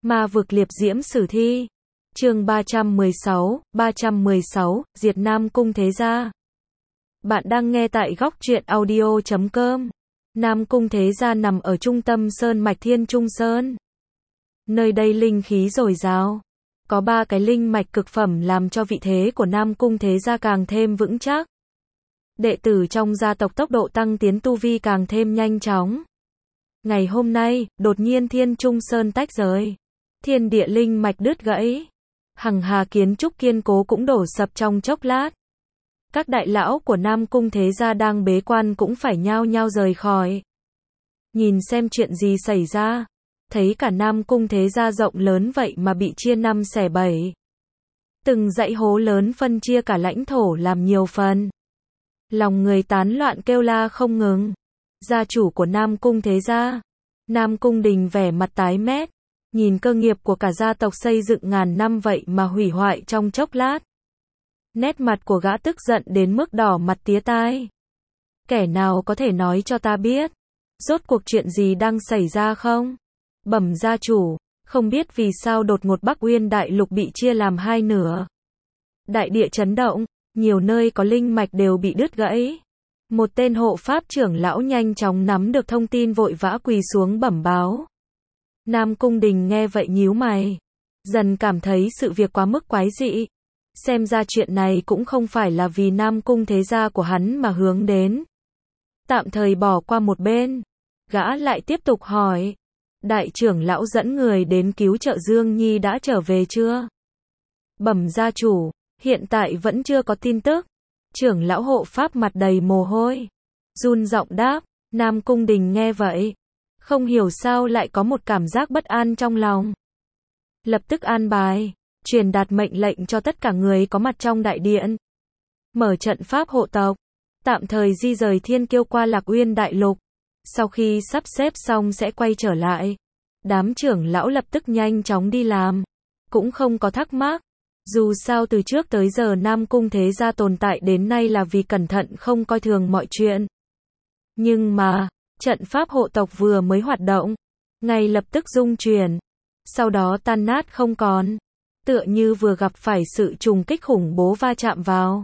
Ma vực liệp diễm sử thi. Chương 316, diệt Nam Cung Thế Gia. Bạn đang nghe tại góc truyện audio.com. Nam Cung Thế Gia nằm ở trung tâm sơn mạch Thiên Trung Sơn. Nơi đây linh khí dồi dào. Có 3 cái linh mạch cực phẩm làm cho vị thế của Nam Cung Thế Gia càng thêm vững chắc. Đệ tử trong gia tộc tốc độ tăng tiến tu vi càng thêm nhanh chóng. Ngày hôm nay, đột nhiên Thiên Trung Sơn tách rời. Thiên địa linh mạch đứt gãy. Hằng hà kiến trúc kiên cố cũng đổ sập trong chốc lát. Các đại lão của Nam Cung Thế Gia đang bế quan cũng phải nhao nhao rời khỏi. Nhìn xem chuyện gì xảy ra. Thấy cả Nam Cung Thế Gia rộng lớn vậy mà bị chia 5 xẻ 7. Từng dãy hố lớn phân chia cả lãnh thổ làm nhiều phần. Lòng người tán loạn kêu la không ngừng. Gia chủ của Nam Cung Thế Gia, Nam Cung Đình vẻ mặt tái mét. Nhìn cơ nghiệp của cả gia tộc xây dựng ngàn năm vậy mà hủy hoại trong chốc lát. Nét mặt của gã tức giận đến mức đỏ mặt tía tai. Kẻ nào có thể nói cho ta biết, rốt cuộc chuyện gì đang xảy ra không? Bẩm gia chủ, không biết vì sao đột ngột Bắc Uyên Đại Lục bị chia làm 2 nửa. Đại địa chấn động, nhiều nơi có linh mạch đều bị đứt gãy. Một tên hộ pháp trưởng lão nhanh chóng nắm được thông tin vội vã quỳ xuống bẩm báo. Nam Cung Đình nghe vậy nhíu mày, dần cảm thấy sự việc quá mức quái dị. Xem ra chuyện này cũng không phải là vì Nam Cung Thế Gia của hắn mà hướng đến. Tạm thời bỏ qua một bên, gã lại tiếp tục hỏi. Đại trưởng lão dẫn người đến cứu trợ Dương Nhi đã trở về chưa? Bẩm gia chủ, hiện tại vẫn chưa có tin tức. Trưởng lão hộ pháp mặt đầy mồ hôi, run giọng đáp. Nam Cung Đình nghe vậy, không hiểu sao lại có một cảm giác bất an trong lòng. Lập tức an bài, truyền đạt mệnh lệnh cho tất cả người có mặt trong đại điện. Mở trận pháp hộ tộc, tạm thời di rời Thiên Kiêu qua Lạc Uyên Đại Lục. Sau khi sắp xếp xong sẽ quay trở lại. Đám trưởng lão lập tức nhanh chóng đi làm. Cũng không có thắc mắc. Dù sao từ trước tới giờ Nam Cung Thế Gia tồn tại đến nay là vì cẩn thận không coi thường mọi chuyện. Nhưng mà, trận pháp hộ tộc vừa mới hoạt động, ngay lập tức rung chuyển, sau đó tan nát không còn, tựa như vừa gặp phải sự trùng kích khủng bố va chạm vào.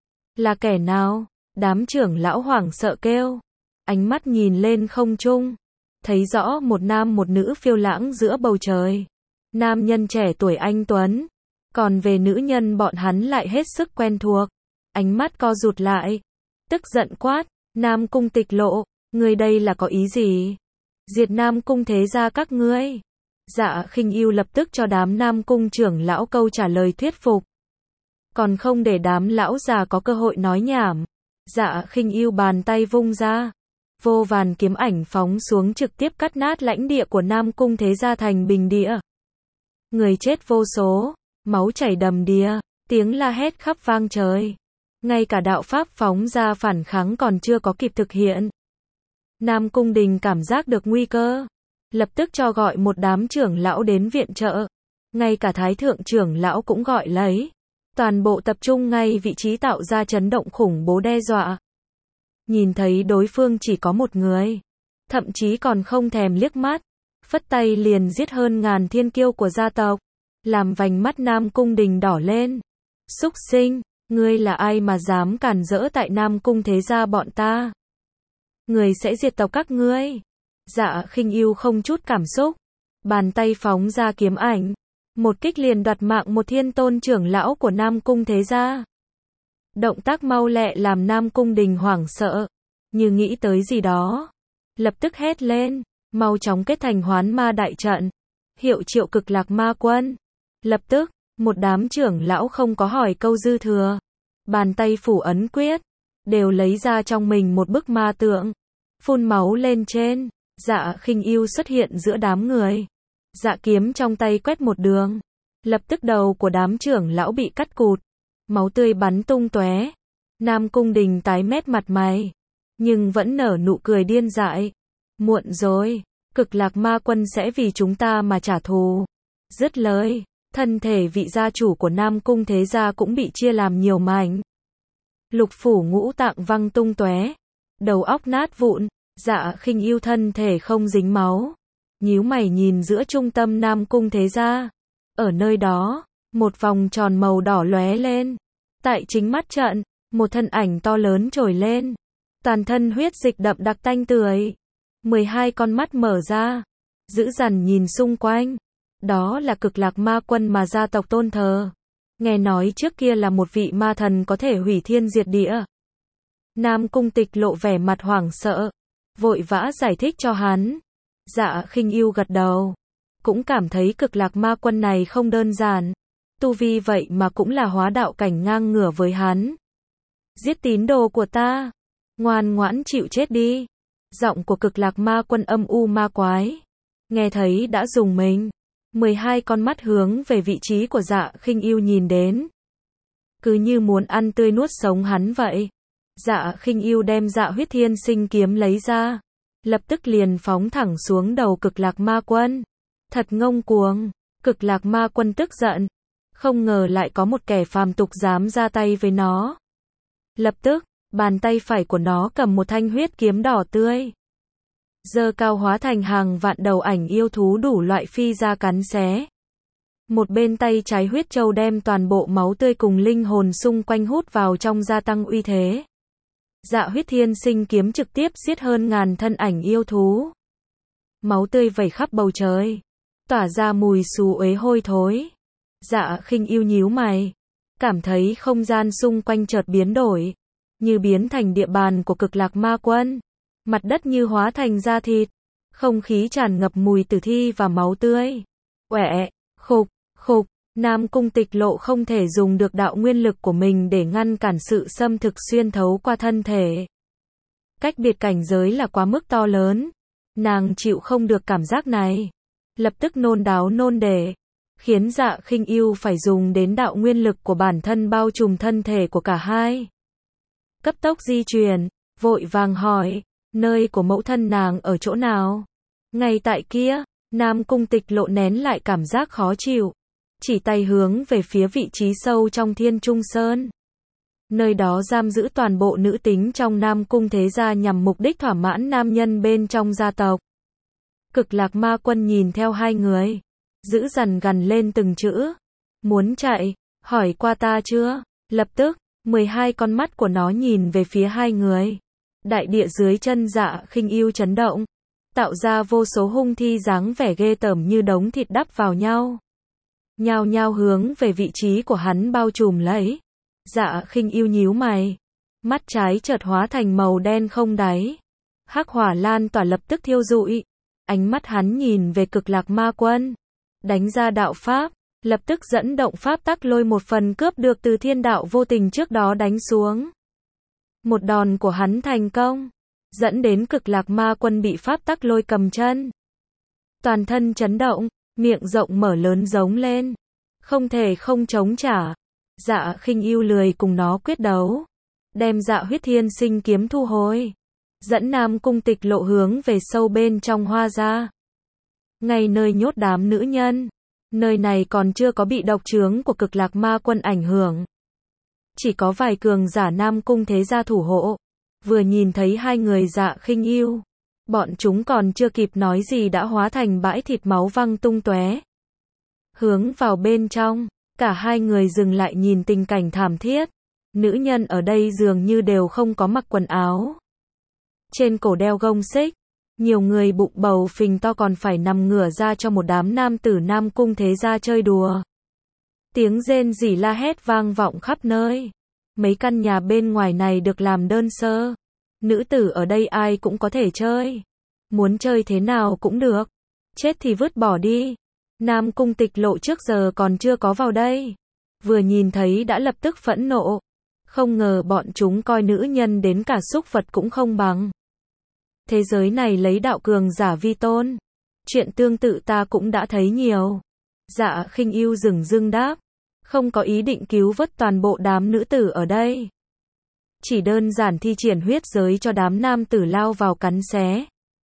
Là kẻ nào? Đám trưởng lão hoảng sợ kêu, ánh mắt nhìn lên không trung, thấy rõ một nam một nữ phiêu lãng giữa bầu trời. Nam nhân trẻ tuổi anh tuấn, còn về nữ nhân bọn hắn lại hết sức quen thuộc. Ánh mắt co rụt lại, tức giận quát, Nam Cung Tịch Lộ, ngươi đây là có ý gì? Diệt Nam Cung Thế Gia các ngươi. Dạ Khinh Ưu lập tức cho đám Nam Cung trưởng lão câu trả lời thuyết phục. Còn không để đám lão già có cơ hội nói nhảm. Dạ Khinh Ưu bàn tay vung ra, vô vàn kiếm ảnh phóng xuống trực tiếp cắt nát lãnh địa của Nam Cung Thế Gia thành bình địa. Người chết vô số, máu chảy đầm đìa, tiếng la hét khắp vang trời. Ngay cả đạo pháp phóng ra phản kháng còn chưa có kịp thực hiện. Nam Cung Đình cảm giác được nguy cơ, lập tức cho gọi một đám trưởng lão đến viện trợ. Ngay cả thái thượng trưởng lão cũng gọi lấy. Toàn bộ tập trung ngay vị trí tạo ra chấn động khủng bố đe dọa. Nhìn thấy đối phương chỉ có một người, thậm chí còn không thèm liếc mắt, phất tay liền giết hơn ngàn thiên kiêu của gia tộc, làm vành mắt Nam Cung Đình đỏ lên. Súc sinh, ngươi là ai mà dám cản rỡ tại Nam Cung Thế Gia bọn ta? Người sẽ diệt tộc các ngươi. Dạ Khinh Ưu không chút cảm xúc, bàn tay phóng ra kiếm ảnh, một kích liền đoạt mạng một thiên tôn trưởng lão của Nam Cung Thế Gia. Động tác mau lẹ làm Nam Cung Đình hoảng sợ, như nghĩ tới gì đó, lập tức hét lên, mau chóng kết thành hoán ma đại trận, hiệu triệu Cực Lạc Ma Quân. Lập tức, một đám trưởng lão không có hỏi câu dư thừa, bàn tay phủ ấn quyết, đều lấy ra trong mình một bức ma tượng, phun máu lên trên. Dạ Khinh Ưu xuất hiện giữa đám người, dạ kiếm trong tay quét một đường, lập tức đầu của đám trưởng lão bị cắt cụt, máu tươi bắn tung tóe. Nam Cung Đình tái mét mặt mày, nhưng vẫn nở nụ cười điên dại. Muộn rồi, Cực Lạc Ma Quân sẽ vì chúng ta mà trả thù. Dứt lời, thân thể vị gia chủ của Nam Cung Thế Gia cũng bị chia làm nhiều mảnh. Lục phủ ngũ tạng văng tung tóe, đầu óc nát vụn. Dạ Khinh Ưu thân thể không dính máu, nhíu mày nhìn giữa trung tâm Nam Cung Thế Gia. Ở nơi đó, một vòng tròn màu đỏ lóe lên. Tại chính mắt trận, một thân ảnh to lớn trồi lên. Toàn thân huyết dịch đậm đặc tanh tưởi. 12 con mắt mở ra, dữ dằn nhìn xung quanh. Đó là Cực Lạc Ma Quân mà gia tộc tôn thờ. Nghe nói trước kia là một vị ma thần có thể hủy thiên diệt địa. Nam Cung Tịch lộ vẻ mặt hoảng sợ, vội vã giải thích cho hắn. Dạ Khinh Ưu gật đầu, cũng cảm thấy Cực Lạc Ma Quân này không đơn giản. Tu vi vậy mà cũng là hóa đạo cảnh ngang ngửa với hắn. Giết tín đồ của ta, ngoan ngoãn chịu chết đi. Giọng của Cực Lạc Ma Quân âm u ma quái. Nghe thấy đã rùng mình. 12 con mắt hướng về vị trí của Dạ Khinh Ưu nhìn đến. Cứ như muốn ăn tươi nuốt sống hắn vậy. Dạ Khinh Ưu đem Dạ Huyết Thiên Sinh kiếm lấy ra, lập tức liền phóng thẳng xuống đầu Cực Lạc Ma Quân. Thật ngông cuồng. Cực Lạc Ma Quân tức giận, không ngờ lại có một kẻ phàm tục dám ra tay với nó. Lập tức, bàn tay phải của nó cầm một thanh huyết kiếm đỏ tươi, giơ cao hóa thành hàng vạn đầu ảnh yêu thú đủ loại phi ra cắn xé. Một bên tay trái huyết châu đem toàn bộ máu tươi cùng linh hồn xung quanh hút vào trong gia tăng uy thế. Dạ Huyết Thiên Sinh kiếm trực tiếp giết hơn ngàn thân ảnh yêu thú. Máu tươi vẩy khắp bầu trời, tỏa ra mùi xú uế hôi thối. Dạ Khinh Ưu nhíu mày, cảm thấy không gian xung quanh chợt biến đổi, như biến thành địa bàn của Cực Lạc Ma Quân. Mặt đất như hóa thành da thịt, không khí tràn ngập mùi tử thi và máu tươi. Uệ, khục, khục, Nam Cung Tịch lộ không thể dùng được đạo nguyên lực của mình để ngăn cản sự xâm thực xuyên thấu qua thân thể. Cách biệt cảnh giới là quá mức to lớn, nàng chịu không được cảm giác này. Lập tức nôn đáo nôn để, khiến Dạ Khinh Ưu phải dùng đến đạo nguyên lực của bản thân bao trùm thân thể của cả hai. Cấp tốc di chuyển, vội vàng hỏi, nơi của mẫu thân nàng ở chỗ nào? Ngay tại kia. Nam Cung Tịch lộ nén lại cảm giác khó chịu, chỉ tay hướng về phía vị trí sâu trong Thiên Trung Sơn. Nơi đó giam giữ toàn bộ nữ tính trong Nam Cung Thế Gia nhằm mục đích thỏa mãn nam nhân bên trong gia tộc. Cực Lạc Ma Quân nhìn theo hai người, dữ dằn gằn lên từng chữ. Muốn chạy, hỏi qua ta chưa? Lập tức, 12 con mắt của nó nhìn về phía hai người. Đại địa dưới chân Dạ Khinh Ưu chấn động, tạo ra vô số hung thi dáng vẻ ghê tởm như đống thịt đắp vào nhau. Nhao nhao hướng về vị trí của hắn bao trùm lấy. Dạ Khinh Ưu nhíu mày, mắt trái chợt hóa thành màu đen không đáy. Hắc hỏa lan tỏa lập tức thiêu rụi. Ánh mắt hắn nhìn về Cực Lạc Ma Quân, đánh ra đạo pháp, lập tức dẫn động pháp tắc lôi một phần cướp được từ thiên đạo vô tình trước đó đánh xuống. Một đòn của hắn thành công, dẫn đến Cực Lạc Ma Quân bị pháp tắc lôi cầm chân. Toàn thân chấn động, miệng rộng mở lớn giống lên, không thể không chống trả. Dạ Khinh Ưu lười cùng nó quyết đấu, đem Dạ Huyết Thiên Sinh kiếm thu hồi, dẫn Nam Cung Tịch lộ hướng về sâu bên trong hoa gia. Ngay nơi nhốt đám nữ nhân, nơi này còn chưa có bị độc chướng của Cực Lạc Ma Quân ảnh hưởng. Chỉ có vài cường giả Nam Cung Thế Gia thủ hộ. Vừa nhìn thấy hai người Dạ Khinh Ưu, bọn chúng còn chưa kịp nói gì đã hóa thành bãi thịt máu văng tung tóe. Hướng vào bên trong, cả hai người dừng lại nhìn tình cảnh thảm thiết. Nữ nhân ở đây dường như đều không có mặc quần áo. Trên cổ đeo gông xích, nhiều người bụng bầu phình to còn phải nằm ngửa ra cho một đám nam tử Nam Cung Thế Gia chơi đùa. Tiếng rên rỉ la hét vang vọng khắp nơi. Mấy căn nhà bên ngoài này được làm đơn sơ. Nữ tử ở đây ai cũng có thể chơi. Muốn chơi thế nào cũng được. Chết thì vứt bỏ đi. Nam Cung Tịch lộ trước giờ còn chưa có vào đây. Vừa nhìn thấy đã lập tức phẫn nộ. Không ngờ bọn chúng coi nữ nhân đến cả súc vật cũng không bằng. Thế giới này lấy đạo cường giả vi tôn. Chuyện tương tự ta cũng đã thấy nhiều. Dạ Khinh Ưu dửng dưng đáp. Không có ý định cứu vớt toàn bộ đám nữ tử ở đây. Chỉ đơn giản thi triển huyết giới cho đám nam tử lao vào cắn xé.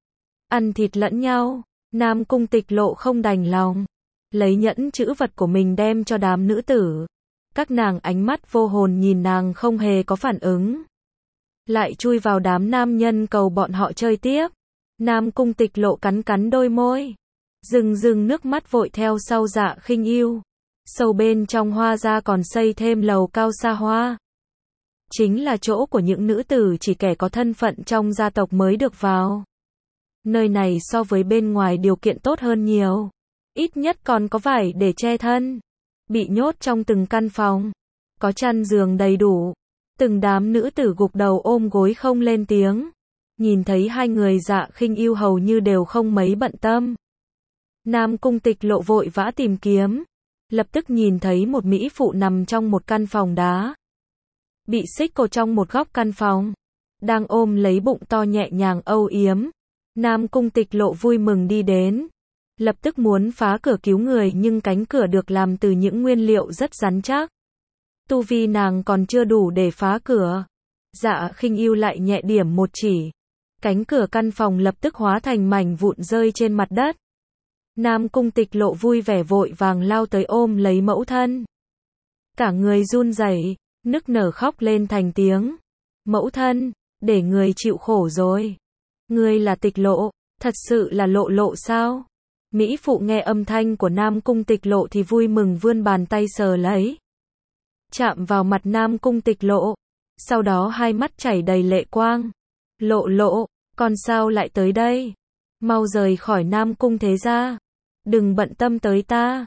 Ăn thịt lẫn nhau. Nam Cung Tịch lộ không đành lòng. Lấy nhẫn chữ vật của mình đem cho đám nữ tử. Các nàng ánh mắt vô hồn nhìn nàng không hề có phản ứng. Lại chui vào đám nam nhân cầu bọn họ chơi tiếp. Nam Cung Tịch lộ cắn cắn đôi môi. Rưng rưng nước mắt vội theo sau Dạ Khinh Yêu. Sâu bên trong hoa ra còn xây thêm lầu cao xa hoa. Chính là chỗ của những nữ tử chỉ kẻ có thân phận trong gia tộc mới được vào. Nơi này so với bên ngoài điều kiện tốt hơn nhiều. Ít nhất còn có vải để che thân. Bị nhốt trong từng căn phòng. Có chăn giường đầy đủ. Từng đám nữ tử gục đầu ôm gối không lên tiếng. Nhìn thấy hai người Dạ Khinh Yêu hầu như đều không mấy bận tâm. Nam Cung Tịch Lộ vội vã tìm kiếm. Lập tức nhìn thấy một mỹ phụ nằm trong một căn phòng đá. Bị xích cột trong một góc căn phòng. Đang ôm lấy bụng to nhẹ nhàng âu yếm. Nam Cung Tịch Lộ vui mừng đi đến. Lập tức muốn phá cửa cứu người nhưng cánh cửa được làm từ những nguyên liệu rất rắn chắc. Tu vi nàng còn chưa đủ để phá cửa. Dạ Khinh Yêu lại nhẹ điểm một chỉ. Cánh cửa căn phòng lập tức hóa thành mảnh vụn rơi trên mặt đất. Nam Cung Tịch Lộ vui vẻ vội vàng lao tới ôm lấy mẫu thân. Cả người run rẩy, nức nở khóc lên thành tiếng. Mẫu thân, để người chịu khổ rồi. Ngươi là Tịch Lộ, thật sự là Lộ Lộ sao? Mỹ phụ nghe âm thanh của Nam Cung Tịch Lộ thì vui mừng vươn bàn tay sờ lấy. Chạm vào mặt Nam Cung Tịch Lộ. Sau đó hai mắt chảy đầy lệ quang. Lộ Lộ, con sao lại tới đây? Mau rời khỏi Nam Cung thế gia. Đừng bận tâm tới ta.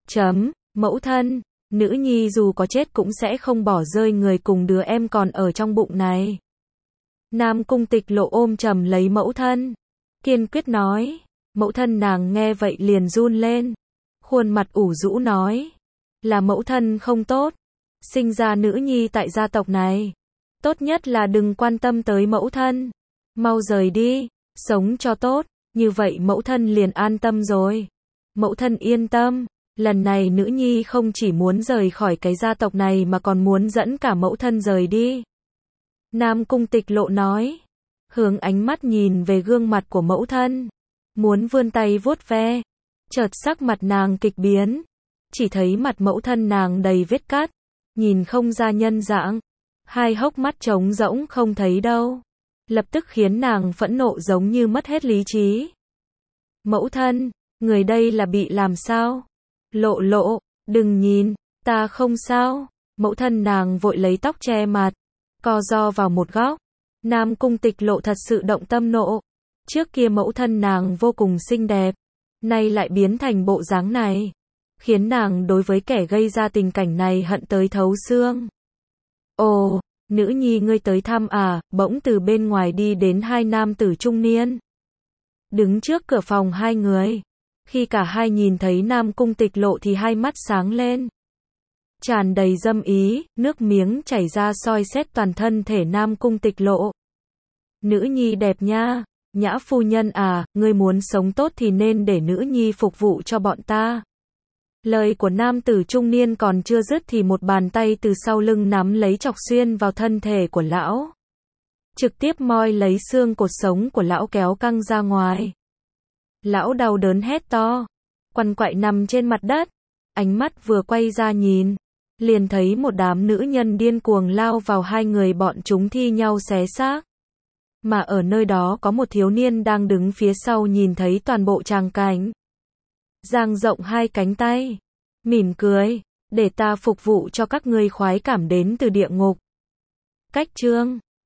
Mẫu thân, nữ nhi dù có chết cũng sẽ không bỏ rơi người cùng đứa em còn ở trong bụng này. Nam Cung Tịch Lộ ôm chầm lấy mẫu thân. Kiên quyết nói. Mẫu thân nàng nghe vậy liền run lên. Khuôn mặt ủ rũ nói. Là mẫu thân không tốt. Sinh ra nữ nhi tại gia tộc này. Tốt nhất là đừng quan tâm tới mẫu thân. Mau rời đi. Sống cho tốt. Như vậy mẫu thân liền an tâm rồi. Mẫu thân yên tâm. Lần này nữ nhi không chỉ muốn rời khỏi cái gia tộc này mà còn muốn dẫn cả mẫu thân rời đi. Nam Cung Tịch Lộ nói. Hướng ánh mắt nhìn về gương mặt của mẫu thân. Muốn vươn tay vuốt ve. Chợt sắc mặt nàng kịch biến. Chỉ thấy mặt mẫu thân nàng đầy vết cắt. Nhìn không ra nhân dạng. Hai hốc mắt trống rỗng không thấy đâu. Lập tức khiến nàng phẫn nộ giống như mất hết lý trí. Mẫu thân, người đây là bị làm sao? Lộ Lộ, đừng nhìn, ta không sao. Mẫu thân nàng vội lấy tóc che mặt. Co ro vào một góc. Nam Cung Tịch Lộ thật sự động tâm nộ. Trước kia mẫu thân nàng vô cùng xinh đẹp. Nay lại biến thành bộ dáng này. Khiến nàng đối với kẻ gây ra tình cảnh này hận tới thấu xương. Ồ, nữ nhi ngươi tới thăm à? Bỗng từ bên ngoài đi đến hai nam tử trung niên. Đứng trước cửa phòng hai người. Khi cả hai nhìn thấy Nam Cung Tịch Lộ thì hai mắt sáng lên. Tràn đầy dâm ý, nước miếng chảy ra soi xét toàn thân thể Nam Cung Tịch Lộ. Nữ nhi đẹp nha, Nhã phu nhân à, ngươi muốn sống tốt thì nên để nữ nhi phục vụ cho bọn ta. Lời của nam tử trung niên còn chưa dứt thì một bàn tay từ sau lưng nắm lấy chọc xuyên vào thân thể của lão. Trực tiếp moi lấy xương cột sống của lão kéo căng ra ngoài. Lão đau đớn hét to, quằn quại nằm trên mặt đất, ánh mắt vừa quay ra nhìn, liền thấy một đám nữ nhân điên cuồng lao vào hai người bọn chúng thi nhau xé xác. Mà ở nơi đó có một thiếu niên đang đứng phía sau nhìn thấy toàn bộ tràng cảnh. Dang rộng hai cánh tay, mỉm cười, để ta phục vụ cho các ngươi khoái cảm đến từ địa ngục. Cách chương